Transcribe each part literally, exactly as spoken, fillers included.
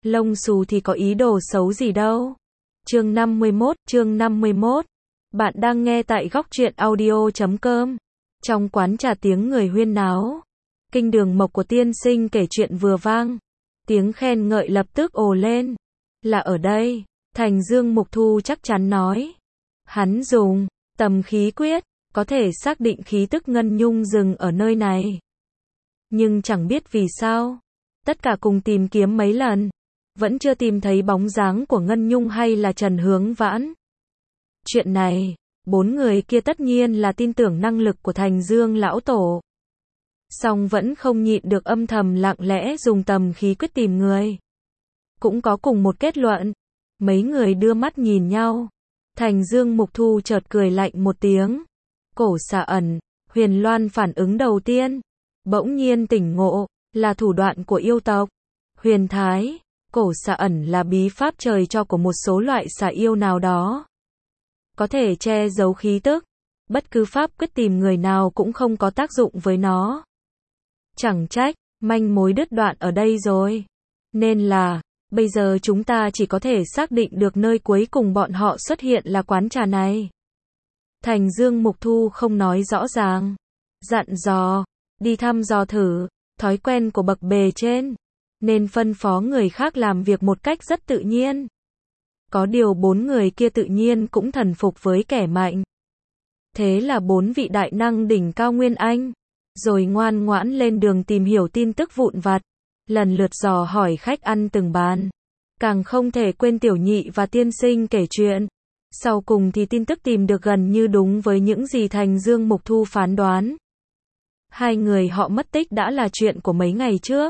Lông xù thì có ý đồ xấu gì đâu. Chương năm mươi mốt, chương năm mươi mốt. Bạn đang nghe tại góc truyện audio chấm com. Trong quán trà tiếng người huyên náo. Kinh Đường Mộc của tiên sinh kể chuyện vừa vang. Tiếng khen ngợi lập tức ồ lên. Là ở đây, Thành Dương Mục Thu chắc chắn nói. Hắn dùng tầm khí quyết, có thể xác định khí tức Ngân Nhung dừng ở nơi này. Nhưng chẳng biết vì sao, tất cả cùng tìm kiếm mấy lần, vẫn chưa tìm thấy bóng dáng của Ngân Nhung hay là Trần Hướng Vãn. Chuyện này, bốn người kia tất nhiên là tin tưởng năng lực của Thành Dương lão tổ. Song vẫn không nhịn được âm thầm lặng lẽ dùng tầm khí quyết tìm người. Cũng có cùng một kết luận. Mấy người đưa mắt nhìn nhau. Thành Dương Mục Thu chợt cười lạnh một tiếng. Cổ Xà Ẩn, Huyền Loan phản ứng đầu tiên. Bỗng nhiên tỉnh ngộ, là thủ đoạn của yêu tộc. Huyền Thái, Cổ Xà Ẩn là bí pháp trời cho của một số loại xà yêu nào đó. Có thể che giấu khí tức. Bất cứ pháp quyết tìm người nào cũng không có tác dụng với nó. Chẳng trách, manh mối đứt đoạn ở đây rồi. Nên là, bây giờ chúng ta chỉ có thể xác định được nơi cuối cùng bọn họ xuất hiện là quán trà này. Thành Dương Mục Thu không nói rõ ràng. Dặn dò, đi thăm dò thử, thói quen của bậc bề trên. Nên phân phó người khác làm việc một cách rất tự nhiên. Có điều bốn người kia tự nhiên cũng thần phục với kẻ mạnh. Thế là bốn vị đại năng đỉnh cao Nguyên Anh. Rồi ngoan ngoãn lên đường tìm hiểu tin tức vụn vặt. Lần lượt dò hỏi khách ăn từng bàn. Càng không thể quên tiểu nhị và tiên sinh kể chuyện. Sau cùng thì tin tức tìm được gần như đúng với những gì Thành Dương Mục Thu phán đoán. Hai người họ mất tích đã là chuyện của mấy ngày trước.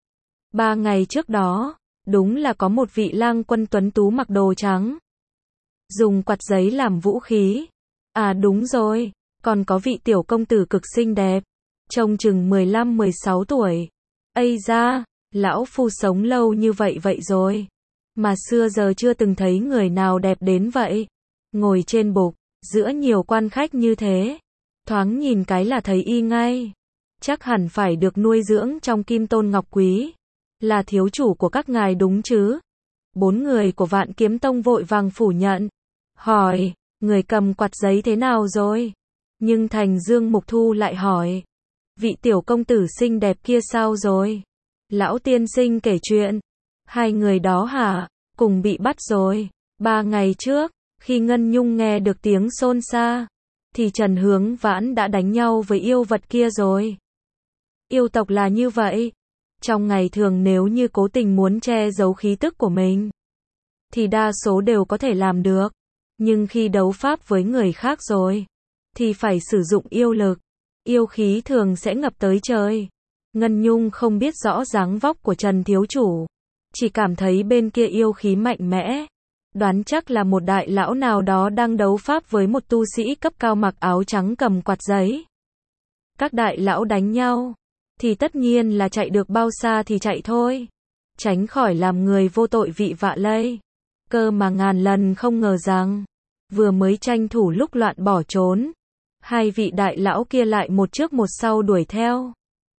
Ba ngày trước đó, đúng là có một vị lang quân tuấn tú mặc đồ trắng. Dùng quạt giấy làm vũ khí. À đúng rồi, còn có vị tiểu công tử cực xinh đẹp. Trông chừng mười lăm mười sáu tuổi. Ây da, lão phu sống lâu như vậy vậy rồi. Mà xưa giờ chưa từng thấy người nào đẹp đến vậy. Ngồi trên bục, giữa nhiều quan khách như thế. Thoáng nhìn cái là thấy y ngay. Chắc hẳn phải được nuôi dưỡng trong Kim Tôn Ngọc Quý. Là thiếu chủ của các ngài đúng chứ? Bốn người của Vạn Kiếm Tông vội vàng phủ nhận. Hỏi, người cầm quạt giấy thế nào rồi? Nhưng Thành Dương Mục Thu lại hỏi. Vị tiểu công tử xinh đẹp kia sao rồi? Lão tiên sinh kể chuyện. Hai người đó hả? Cùng bị bắt rồi. Ba ngày trước, khi Ngân Nhung nghe được tiếng xôn xa, thì Trần Hướng Vãn đã đánh nhau với yêu vật kia rồi. Yêu tộc là như vậy. Trong ngày thường nếu như cố tình muốn che giấu khí tức của mình, thì đa số đều có thể làm được. Nhưng khi đấu pháp với người khác rồi, thì phải sử dụng yêu lực. Yêu khí thường sẽ ngập tới trời. Ngân Nhung không biết rõ dáng vóc của Trần thiếu chủ. Chỉ cảm thấy bên kia yêu khí mạnh mẽ. Đoán chắc là một đại lão nào đó đang đấu pháp với một tu sĩ cấp cao mặc áo trắng cầm quạt giấy. Các đại lão đánh nhau, thì tất nhiên là chạy được bao xa thì chạy thôi. Tránh khỏi làm người vô tội vị vạ lây. Cơ mà ngàn lần không ngờ rằng, vừa mới tranh thủ lúc loạn bỏ trốn, hai vị đại lão kia lại một trước một sau đuổi theo.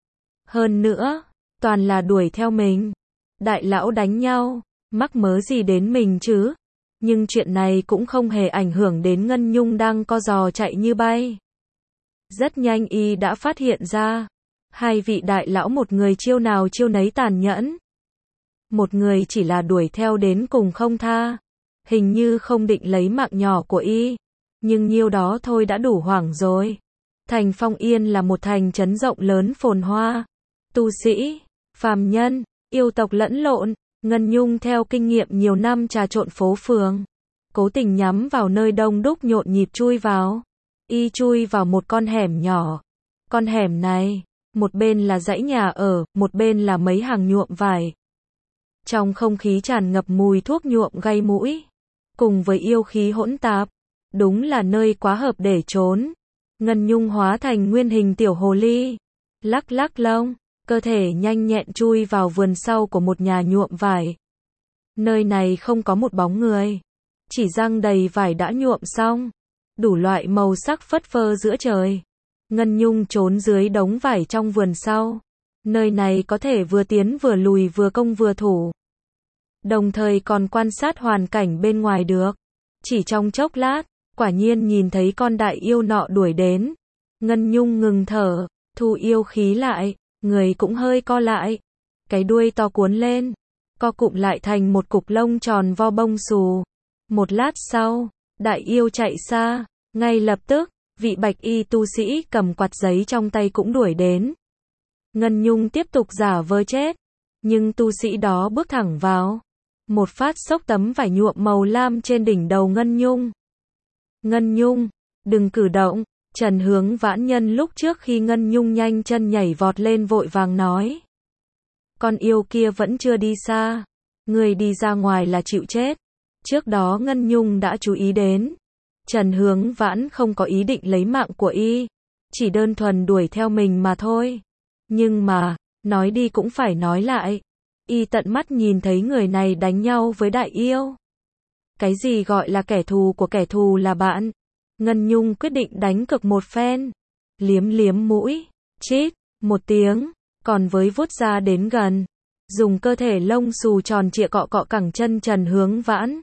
Hơn nữa, toàn là đuổi theo mình. Đại lão đánh nhau, mắc mớ gì đến mình chứ? Nhưng chuyện này cũng không hề ảnh hưởng đến Ngân Nhung đang co giò chạy như bay. Rất nhanh y đã phát hiện ra, hai vị đại lão một người chiêu nào chiêu nấy tàn nhẫn. Một người chỉ là đuổi theo đến cùng không tha. Hình như không định lấy mạng nhỏ của y. Nhưng nhiêu đó thôi đã đủ hoảng rồi. Thành Phong Yên là một thành trấn rộng lớn phồn hoa. Tu sĩ, phàm nhân, yêu tộc lẫn lộn. Ngân Nhung theo kinh nghiệm nhiều năm trà trộn phố phường. Cố tình nhắm vào nơi đông đúc nhộn nhịp chui vào. Y chui vào một con hẻm nhỏ. Con hẻm này, một bên là dãy nhà ở, một bên là mấy hàng nhuộm vải. Trong không khí tràn ngập mùi thuốc nhuộm gây mũi. Cùng với yêu khí hỗn tạp. Đúng là nơi quá hợp để trốn. Ngân Nhung hóa thành nguyên hình tiểu hồ ly. Lắc lắc lông, cơ thể nhanh nhẹn chui vào vườn sau của một nhà nhuộm vải. Nơi này không có một bóng người. Chỉ răng đầy vải đã nhuộm xong. Đủ loại màu sắc phất phơ giữa trời. Ngân Nhung trốn dưới đống vải trong vườn sau. Nơi này có thể vừa tiến vừa lùi vừa công vừa thủ. đồng thời còn quan sát hoàn cảnh bên ngoài được. Chỉ trong chốc lát, quả nhiên nhìn thấy con đại yêu nọ đuổi đến. Ngân Nhung ngừng thở, thu yêu khí lại, người cũng hơi co lại. Cái đuôi to cuốn lên, co cụm lại thành một cục lông tròn vo bông xù. Một lát sau, đại yêu chạy xa, ngay lập tức, vị bạch y tu sĩ cầm quạt giấy trong tay cũng đuổi đến. Ngân Nhung tiếp tục giả vờ chết, nhưng tu sĩ đó bước thẳng vào. Một phát xốc tấm vải nhuộm màu lam trên đỉnh đầu Ngân Nhung. Ngân Nhung, đừng cử động. Trần Hướng Vãn nhân lúc trước khi Ngân Nhung nhanh chân nhảy vọt lên vội vàng nói. Con yêu kia vẫn chưa đi xa. Người đi ra ngoài là chịu chết. Trước đó Ngân Nhung đã chú ý đến. Trần Hướng Vãn không có ý định lấy mạng của y. Chỉ đơn thuần đuổi theo mình mà thôi. Nhưng mà, nói đi cũng phải nói lại. Y tận mắt nhìn thấy người này đánh nhau với đại yêu. Cái gì gọi là kẻ thù của kẻ thù là bạn. Ngân Nhung quyết định đánh cực một phen. Liếm liếm mũi, chít, một tiếng, còn với vuốt ra đến gần. Dùng cơ thể lông xù tròn trịa cọ cọ cẳng chân Trần Hướng Vãn.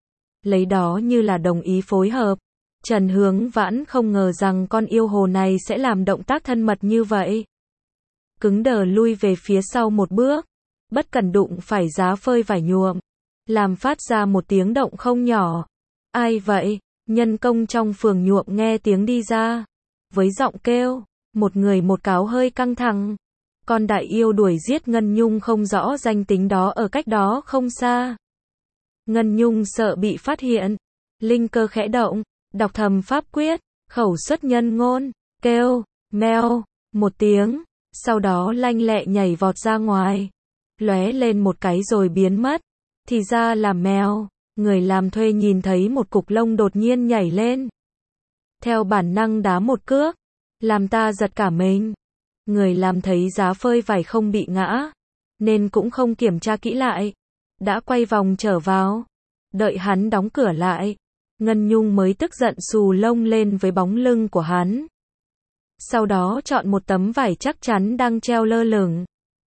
Lấy đó như là đồng ý phối hợp. Trần Hướng Vãn không ngờ rằng con yêu hồ này sẽ làm động tác thân mật như vậy. Cứng đờ lui về phía sau một bước. Bất cẩn đụng phải giá phơi vải nhuộm. Làm phát ra một tiếng động không nhỏ. Ai vậy? Nhân công trong phường nhuộm nghe tiếng đi ra. Với giọng kêu, một người một cáo hơi căng thẳng. Con đại yêu đuổi giết Ngân Nhung không rõ danh tính đó ở cách đó không xa. Ngân Nhung sợ bị phát hiện. Linh cơ khẽ động, đọc thầm pháp quyết, khẩu xuất nhân ngôn, kêu, meo, một tiếng. Sau đó lanh lẹ nhảy vọt ra ngoài. Lóe lên một cái rồi biến mất. Thì ra là mèo. Người làm thuê nhìn thấy một cục lông đột nhiên nhảy lên. Theo bản năng đá một cước. Làm ta giật cả mình. Người làm thấy giá phơi vải không bị ngã. Nên cũng không kiểm tra kỹ lại. Đã quay vòng trở vào. Đợi hắn đóng cửa lại. Ngân Nhung mới tức giận xù lông lên với bóng lưng của hắn. Sau đó chọn một tấm vải chắc chắn đang treo lơ lửng.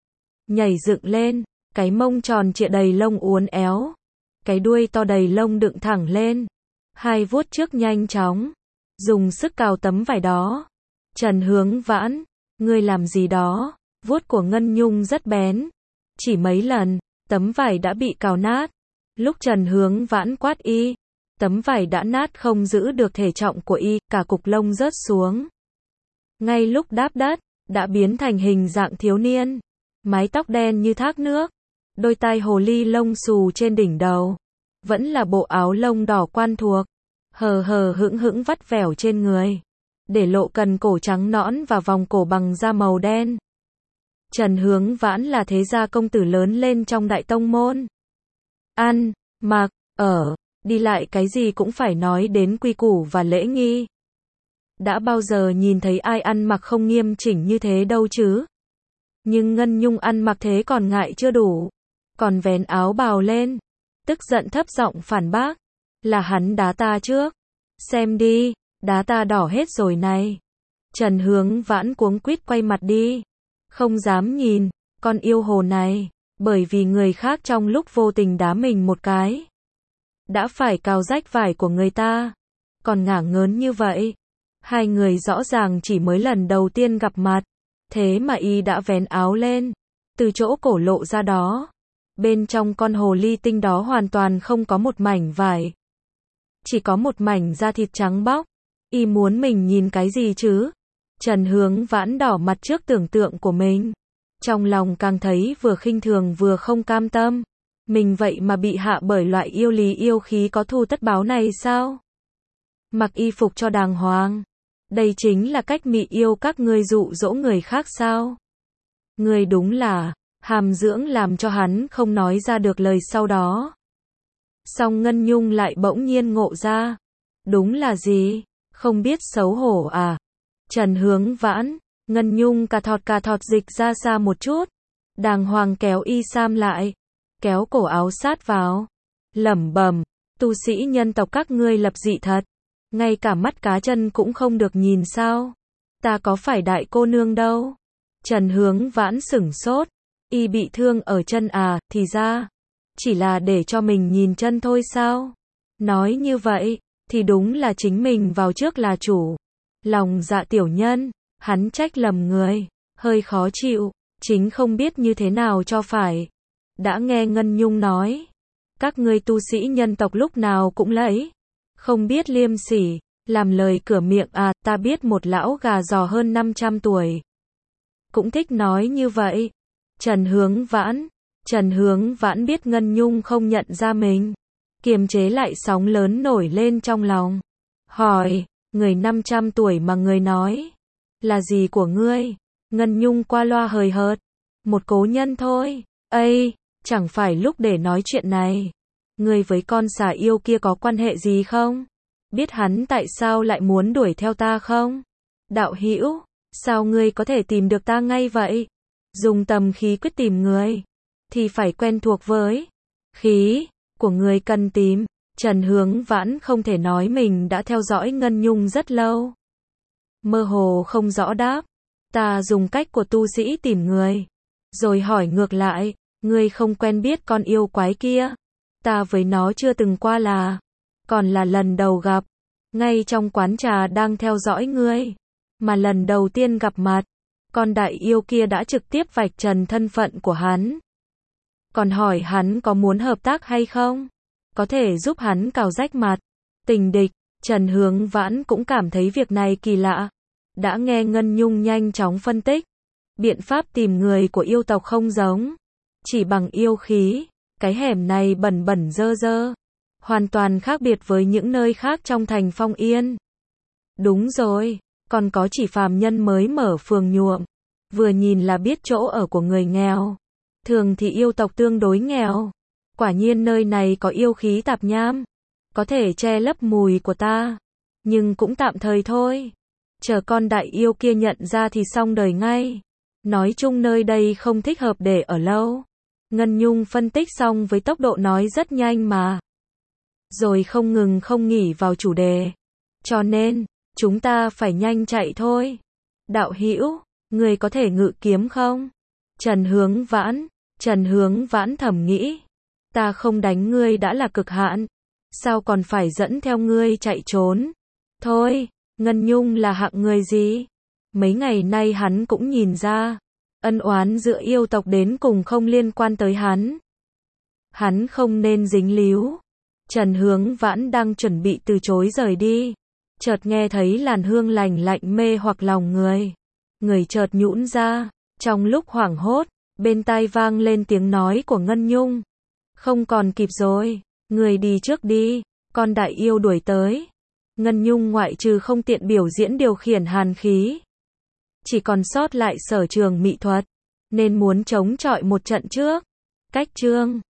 Nhảy dựng lên. Cái mông tròn trịa đầy lông uốn éo. Cái đuôi to đầy lông đựng thẳng lên. Hai vuốt trước nhanh chóng. Dùng sức cào tấm vải đó. Trần Hướng Vãn, ngươi làm gì đó? Vuốt của Ngân Nhung rất bén. Chỉ mấy lần, tấm vải đã bị cào nát. Lúc Trần Hướng Vãn quát y, tấm vải đã nát không giữ được thể trọng của y, cả cục lông rớt xuống. Ngay lúc đáp đất, đã biến thành hình dạng thiếu niên. Mái tóc đen như thác nước. Đôi tai hồ ly lông xù trên đỉnh đầu. Vẫn là bộ áo lông đỏ quen thuộc. Hờ hờ hững hững vắt vẻo trên người. Để lộ cần cổ trắng nõn và vòng cổ bằng da màu đen. Trần Hướng Vãn là thế gia công tử lớn lên trong đại tông môn. Ăn, mặc, ở, đi lại cái gì cũng phải nói đến quy củ và lễ nghi. Đã bao giờ nhìn thấy ai ăn mặc không nghiêm chỉnh như thế đâu chứ? Nhưng Ngân Nhung ăn mặc thế còn ngại chưa đủ. Còn vén áo bào lên. Tức giận thấp giọng phản bác. Là hắn đá ta trước. Xem đi, đá ta đỏ hết rồi này. Trần Hướng Vãn cuống quýt quay mặt đi. Không dám nhìn, con yêu hồ này. Bởi vì người khác trong lúc vô tình đá mình một cái. Đã phải cào rách vải của người ta. Còn ngả ngớn như vậy. Hai người rõ ràng chỉ mới lần đầu tiên gặp mặt. Thế mà y đã vén áo lên. Từ chỗ cổ lộ ra đó. Bên trong con hồ ly tinh đó hoàn toàn không có một mảnh vải. Chỉ có một mảnh da thịt trắng bóc. Y muốn mình nhìn cái gì chứ? Trần Hướng Vãn đỏ mặt trước tưởng tượng của mình. Trong lòng càng thấy vừa khinh thường vừa không cam tâm. Mình vậy mà bị hạ bởi loại yêu lý yêu khí có thù tất báo này sao? Mặc y phục cho đàng hoàng. Đây chính là cách mị yêu các ngươi dụ dỗ người khác sao? Ngươi đúng là hàm dưỡng làm cho hắn không nói ra được lời sau đó. Song Ngân Nhung lại bỗng nhiên ngộ ra. Đúng là gì? Không biết xấu hổ à? Trần Hướng Vãn, Ngân Nhung cà thọt cà thọt dịch ra xa một chút. Đàng hoàng kéo y sam lại. Kéo cổ áo sát vào. Lẩm bẩm, tu sĩ nhân tộc các ngươi lập dị thật. Ngay cả mắt cá chân cũng không được nhìn sao? Ta có phải đại cô nương đâu? Trần Hướng Vãn sửng sốt. Y bị thương ở chân à, thì ra. chỉ là để cho mình nhìn chân thôi sao? Nói như vậy, thì đúng là chính mình vào trước là chủ. Lòng dạ tiểu nhân, hắn trách lầm người, hơi khó chịu, chính không biết như thế nào cho phải. Đã nghe Ngân Nhung nói, các ngươi tu sĩ nhân tộc lúc nào cũng lấy, không biết liêm sỉ, làm lời cửa miệng à, ta biết một lão gà giò hơn năm trăm tuổi. Cũng thích nói như vậy. Trần Hướng Vãn, Trần Hướng Vãn biết Ngân Nhung không nhận ra mình, kiềm chế lại sóng lớn nổi lên trong lòng. Hỏi, người năm trăm tuổi mà người nói, là gì của ngươi? Ngân Nhung qua loa hời hợt, một cố nhân thôi. Ây, chẳng phải lúc để nói chuyện này. Ngươi với con xà yêu kia có quan hệ gì không? Biết hắn tại sao lại muốn đuổi theo ta không? Đạo hữu, sao ngươi có thể tìm được ta ngay vậy? Dùng tầm khí quyết tìm người, thì phải quen thuộc với khí của người cần tìm. Trần Hướng Vãn không thể nói mình đã theo dõi Ngân Nhung rất lâu. Mơ hồ không rõ đáp, ta dùng cách của tu sĩ tìm người. Rồi hỏi ngược lại, ngươi không quen biết con yêu quái kia? Ta với nó chưa từng qua là, còn là lần đầu gặp, ngay trong quán trà đang theo dõi ngươi. Mà lần đầu tiên gặp mặt, con đại yêu kia đã trực tiếp vạch trần thân phận của hắn. Còn hỏi hắn có muốn hợp tác hay không? Có thể giúp hắn cào rách mặt tình địch. Trần Hướng Vãn cũng cảm thấy việc này kỳ lạ. Đã nghe Ngân Nhung nhanh chóng phân tích, biện pháp tìm người của yêu tộc không giống, chỉ bằng yêu khí, cái hẻm này bẩn bẩn dơ dơ, hoàn toàn khác biệt với những nơi khác trong thành Phong Yên. Đúng rồi, còn có chỉ phàm nhân mới mở phường nhuộm, vừa nhìn là biết chỗ ở của người nghèo. Thường thì yêu tộc tương đối nghèo. Quả nhiên nơi này có yêu khí tạp nham, có thể che lấp mùi của ta, nhưng cũng tạm thời thôi. Chờ con đại yêu kia nhận ra thì xong đời ngay. Nói chung nơi đây không thích hợp để ở lâu. Ngân Nhung phân tích xong với tốc độ nói rất nhanh mà, rồi không ngừng không nghỉ vào chủ đề. Cho nên, chúng ta phải nhanh chạy thôi. Đạo hữu, người có thể ngự kiếm không? Trần Hướng Vãn, Trần Hướng Vãn thầm nghĩ, ta không đánh ngươi đã là cực hạn, sao còn phải dẫn theo ngươi chạy trốn? Thôi, Ngân Nhung là hạng người gì? Mấy ngày nay hắn cũng nhìn ra, ân oán giữa yêu tộc đến cùng không liên quan tới hắn. Hắn không nên dính líu. Trần Hướng Vãn đang chuẩn bị từ chối rời đi, chợt nghe thấy làn hương lành lạnh mê hoặc lòng người. Người chợt nhũn ra, trong lúc hoảng hốt, bên tai vang lên tiếng nói của Ngân Nhung. Không còn kịp rồi, người đi trước đi, con đại yêu đuổi tới. Ngân Nhung ngoại trừ không tiện biểu diễn điều khiển hàn khí, chỉ còn sót lại sở trường mỹ thuật, nên muốn chống chọi một trận trước. Cách chương